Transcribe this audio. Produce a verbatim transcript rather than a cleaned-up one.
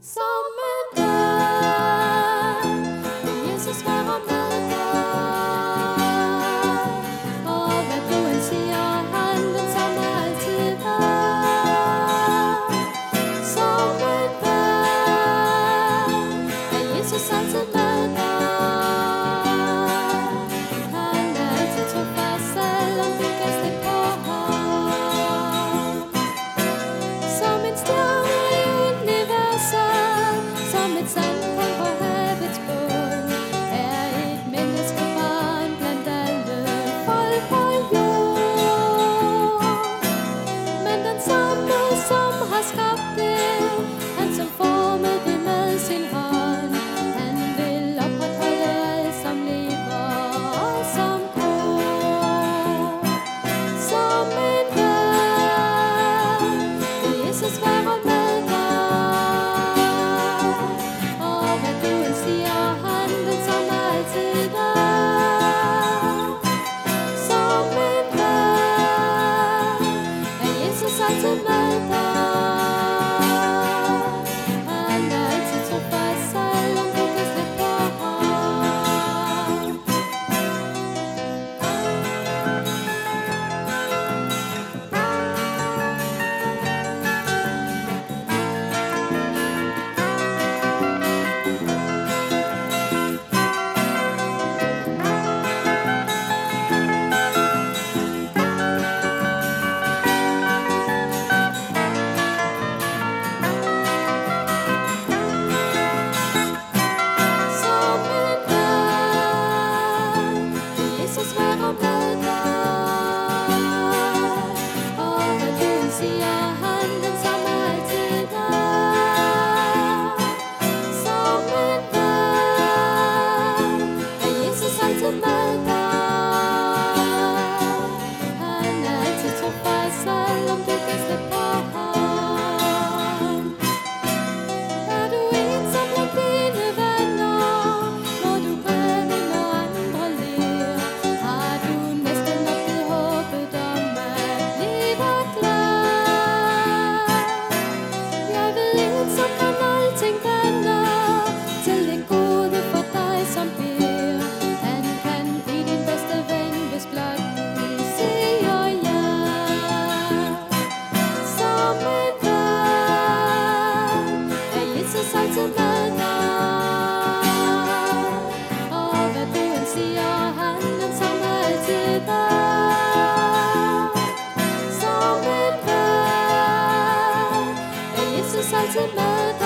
Som en ven vil Jesus være med dig. Og hvad du end siger, han den samme altid er. Som en ven er Jesus altid med dig. Han er altid trofast, selvom du kan slippe på ham. Som en stjerne i universet, som et sandkorn på havets bund, er et menneskebarn blandt alle folk på jord. Men den samme, som har skabt det, han som formede det med sin hånd, han vil opretholde alt som lever og som går. Som en ven vil Jesus være med dig. Og hvad du end siger, han den samme altid er. Som en ven er Jesus altid med dig. Han er altid trofast, selvom du kan slippe på ham. Som en ven vil Jesus være med dig. Og hvad du end siger, han den samme altid er. Som en ven er Jesus altid med dig. Han er altid trofast, selvom du kan slippe på ham. Er du ensom blandt dine venner, når du græder, når andre ler? Har du næsten opgivet håbet om at blive glad? Jeg ved en, som kan alting vende til det gode for dig, som beder. Han kan blive din bedste ven, hvis blot du siger ja. Som en ven er Jesus altid med dig. Og hvad du end siger, han den samme altid er. Som en ven er Jesus altid med dig.